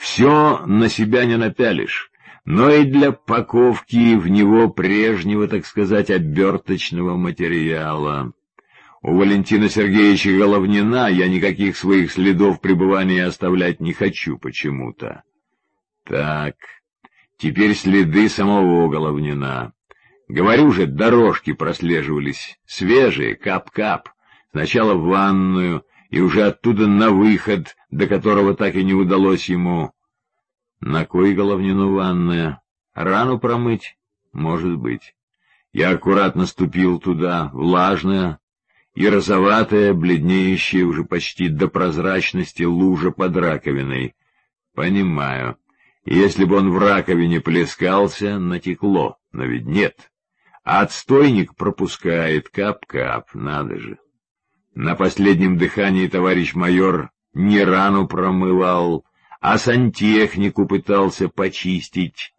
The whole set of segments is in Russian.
Все на себя не напялишь, но и для паковки в него прежнего, так сказать, оберточного материала. У Валентина Сергеевича Головнина я никаких своих следов пребывания оставлять не хочу почему-то. Так, теперь следы самого Головнина. Говорю же, дорожки прослеживались, свежие, кап-кап. Сначала в ванную, и уже оттуда на выход, до которого так и не удалось ему. На кой Головнину ванная? Рану промыть? Может быть. Я аккуратно ступил туда, влажная и розоватая, бледнеющая уже почти до прозрачности лужа под раковиной. Понимаю. Если бы он в раковине плескался, натекло, но ведь нет. А отстойник пропускает, кап-кап, надо же. На последнем дыхании товарищ майор не рану промывал, а сантехнику пытался почистить.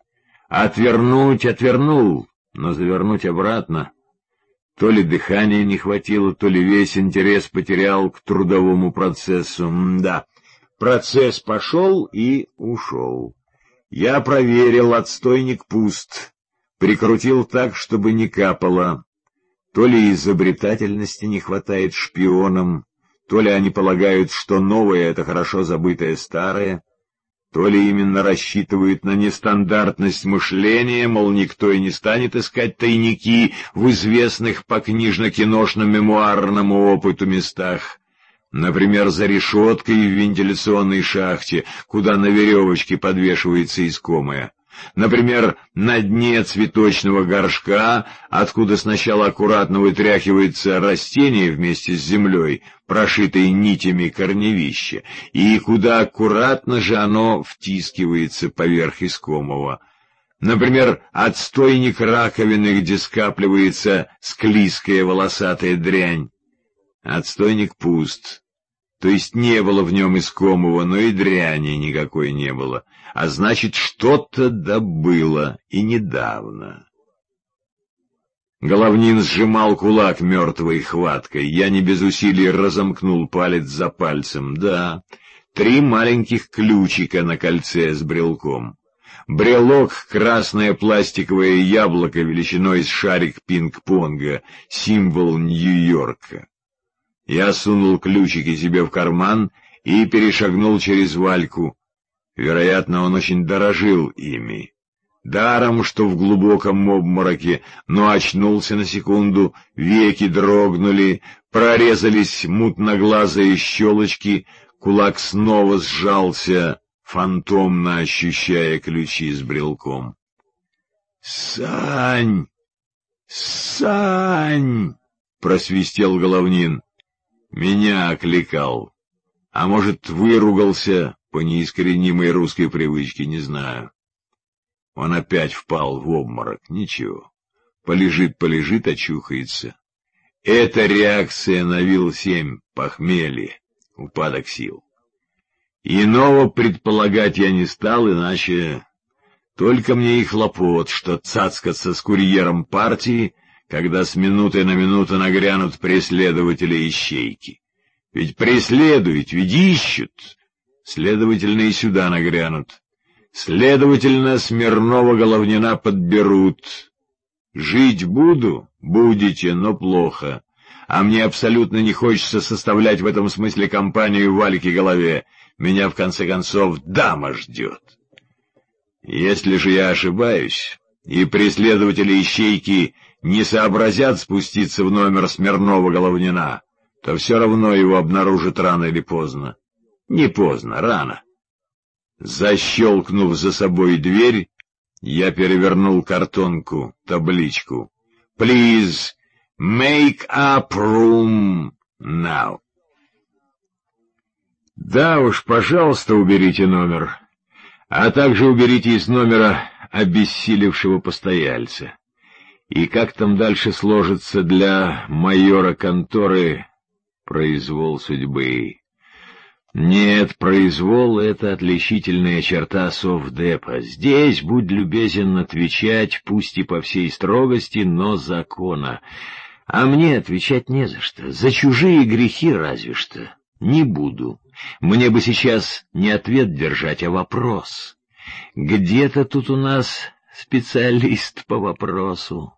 Отвернул, но завернуть обратно. То ли дыхания не хватило, то ли весь интерес потерял к трудовому процессу. Да, процесс пошел и ушел. Я проверил, отстойник пуст, прикрутил так, чтобы не капало. То ли изобретательности не хватает шпионам, то ли они полагают, что новое — это хорошо забытое старое, то ли именно рассчитывают на нестандартность мышления, мол, никто и не станет искать тайники в известных по книжно-киношно-мемуарному опыту местах. Например, за решеткой в вентиляционной шахте, куда на веревочке подвешивается искомое. Например, на дне цветочного горшка, откуда сначала аккуратно вытряхивается растение вместе с землей, прошитой нитями корневища, и куда аккуратно же оно втискивается поверх искомого. Например, отстойник раковины, где скапливается склизкая волосатая дрянь. Отстойник пуст, то есть не было в нем искомого, но и дряни никакой не было, а значит, что-то добыло, и недавно. Головнин сжимал кулак мертвой хваткой, я не без усилий разомкнул палец за пальцем. Да, 3 маленьких ключика на кольце с брелком. Брелок — красное пластиковое яблоко величиной с шарик пинг-понга, символ Нью-Йорка. Я сунул ключики себе в карман и перешагнул через Вальку. Вероятно, он очень дорожил ими. Даром, что в глубоком обмороке, но очнулся на секунду, веки дрогнули, прорезались мутноглазые щелочки, кулак снова сжался, фантомно ощущая ключи с брелком. «Сань! Сань!» — просвистел Головнин. Меня окликал. А может, выругался по неискоренимой русской привычке, не знаю. Он опять впал в обморок. Ничего. Полежит, очухается. Это реакция на ВИЛ-7, похмелье, упадок сил. Иного предполагать я не стал, иначе только мне и хлопот, что цацкаться с курьером партии, когда с минуты на минуту нагрянут преследователи-ищейки. Ведь преследуют, ведь ищут. Следовательно, и сюда нагрянут. Следовательно, Смирнова Головнина подберут. Жить буду? Будете, но плохо. А мне абсолютно не хочется составлять в этом смысле компанию Вальке Голове. Меня, в конце концов, дама ждет. Если же я ошибаюсь, и преследователи-ищейки не сообразят спуститься в номер Смирнова Головнина, то все равно его обнаружат рано или поздно. Не поздно, рано. Защелкнув за собой дверь, я перевернул картонку, табличку. «Please make up room now». Да уж, пожалуйста, уберите номер, а также уберите из номера обессилевшего постояльца. И как там дальше сложится для майора конторы произвол судьбы? Нет, произвол — это отличительная черта совдепа. Здесь, будь любезен отвечать, пусть и по всей строгости, но закона. А мне отвечать не за что, за чужие грехи разве что. Не буду. Мне бы сейчас не ответ держать, а вопрос. Где-то тут у нас специалист по вопросу.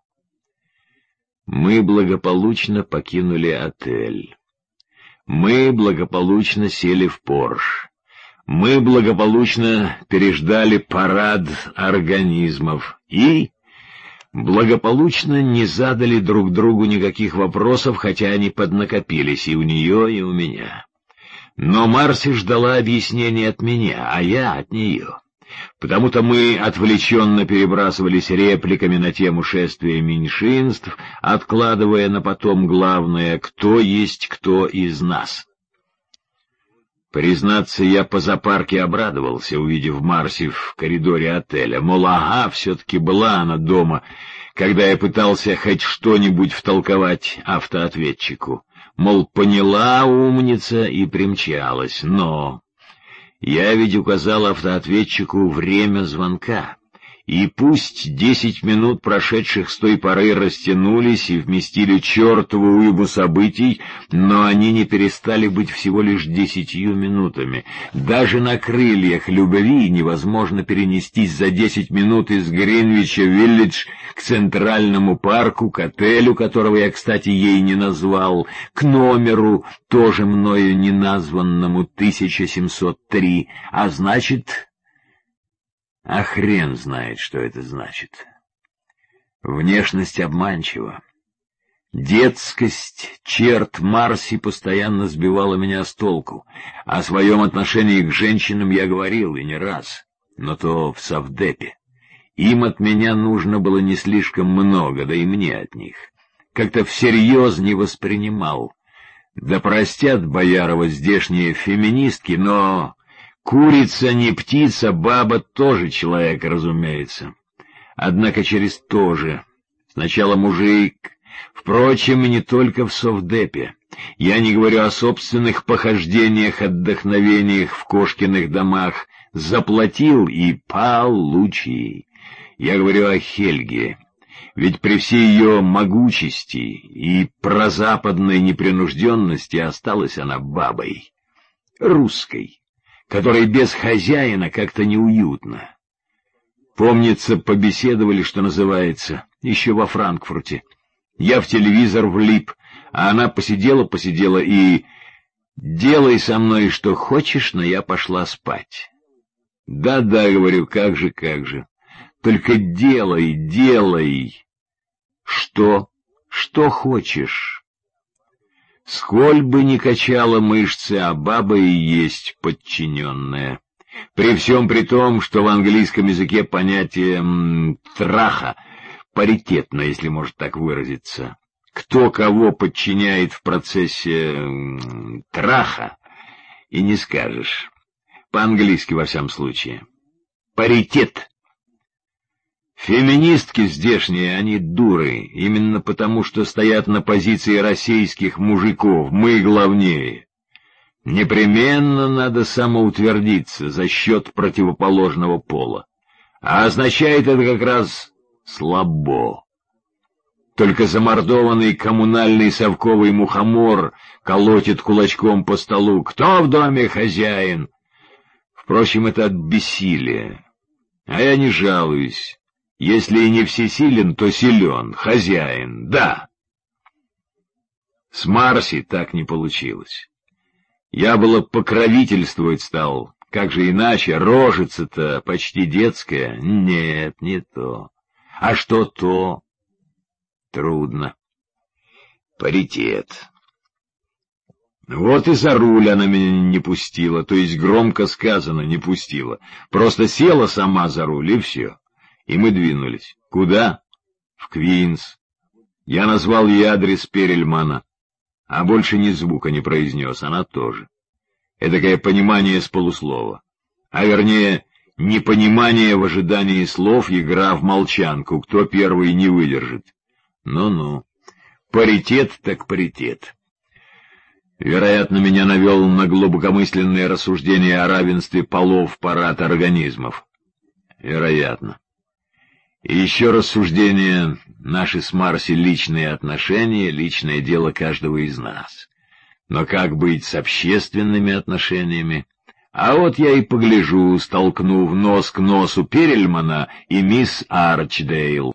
Мы благополучно покинули отель. Мы благополучно сели в Порш. Мы благополучно переждали парад организмов и благополучно не задали друг другу никаких вопросов, хотя они поднакопились и у нее, и у меня. Но Марси ждала объяснения от меня, а я от нее. Потому-то мы отвлеченно перебрасывались репликами на тему шествия меньшинств, откладывая на потом главное, кто есть кто из нас. Признаться, я по запарке обрадовался, увидев Марси в коридоре отеля. Мол, ага, все-таки была она дома, когда я пытался хоть что-нибудь втолковать автоответчику. Мол, поняла умница и примчалась, но... Я ведь указал автоответчику время звонка, и пусть 10 минут, прошедших с той поры, растянулись и вместили чертову уйму событий, но они не перестали быть всего лишь 10 минутами. Даже на крыльях любви невозможно перенестись за 10 минут из Гринвича-Виллидж к Центральному парку, к отелю, которого я, кстати, ей не назвал, к номеру, тоже мною не названному, 1703, а значит... А хрен знает, что это значит. Внешность обманчива. Детскость черт Марси постоянно сбивала меня с толку. О своем отношении к женщинам я говорил, и не раз, но то в совдепе. Им от меня нужно было не слишком много, да и мне от них. Как-то всерьез не воспринимал. Да простят Боярова здешние феминистки, но... Курица не птица, баба тоже человек, разумеется. Однако через то же. Сначала мужик. Впрочем, и не только в совдепе. Я не говорю о собственных похождениях, отдохновениях в Кошкиных домах. Заплатил и получи. Я говорю о Хельге. Ведь при всей ее могучести и прозападной непринужденности осталась она бабой. Русской. Которой без хозяина как-то неуютно. Помнится, побеседовали, что называется, еще во Франкфурте. Я в телевизор влип, а она посидела и... «Делай со мной что хочешь, но я пошла спать». «Да-да», — говорю, как же. Только делай. Что хочешь». Сколь бы ни качала мышцы, а баба и есть подчиненная. При всем при том, что в английском языке понятие «траха» паритетно, если можно так выразиться. Кто кого подчиняет в процессе траха, и не скажешь. По-английски во всяком случае. Паритет. Феминистки здешние, они дуры, именно потому, что стоят на позиции российских мужиков, мы главнее. Непременно надо самоутвердиться за счет противоположного пола. А означает это как раз слабо. Только замордованный коммунальный совковый мухомор колотит кулачком по столу. Кто в доме хозяин? Впрочем, это от бессилия. А я не жалуюсь. Если и не всесилен, то силен, хозяин, да. С Марси так не получилось. Я было покровительствовать стал, как же иначе, рожица-то почти детская. Нет, не то. А что то? Трудно. Паритет. Вот и за руль она меня не пустила, то есть громко сказано, не пустила. Просто села сама за руль, и все. И мы двинулись. Куда? В Квинс. Я назвал ей адрес Перельмана, а больше ни звука не произнес, она тоже. Эдакое понимание с полуслова. А вернее, непонимание в ожидании слов, игра в молчанку, кто первый не выдержит. Ну-ну. Паритет так паритет. Вероятно, меня навел на глубокомысленное рассуждение о равенстве полов парад организмов. Вероятно. И еще рассуждение, наши с Марси личные отношения, личное дело каждого из нас. Но как быть с общественными отношениями? А вот я и погляжу, столкнув нос к носу Перельмана и мисс Арчдейл.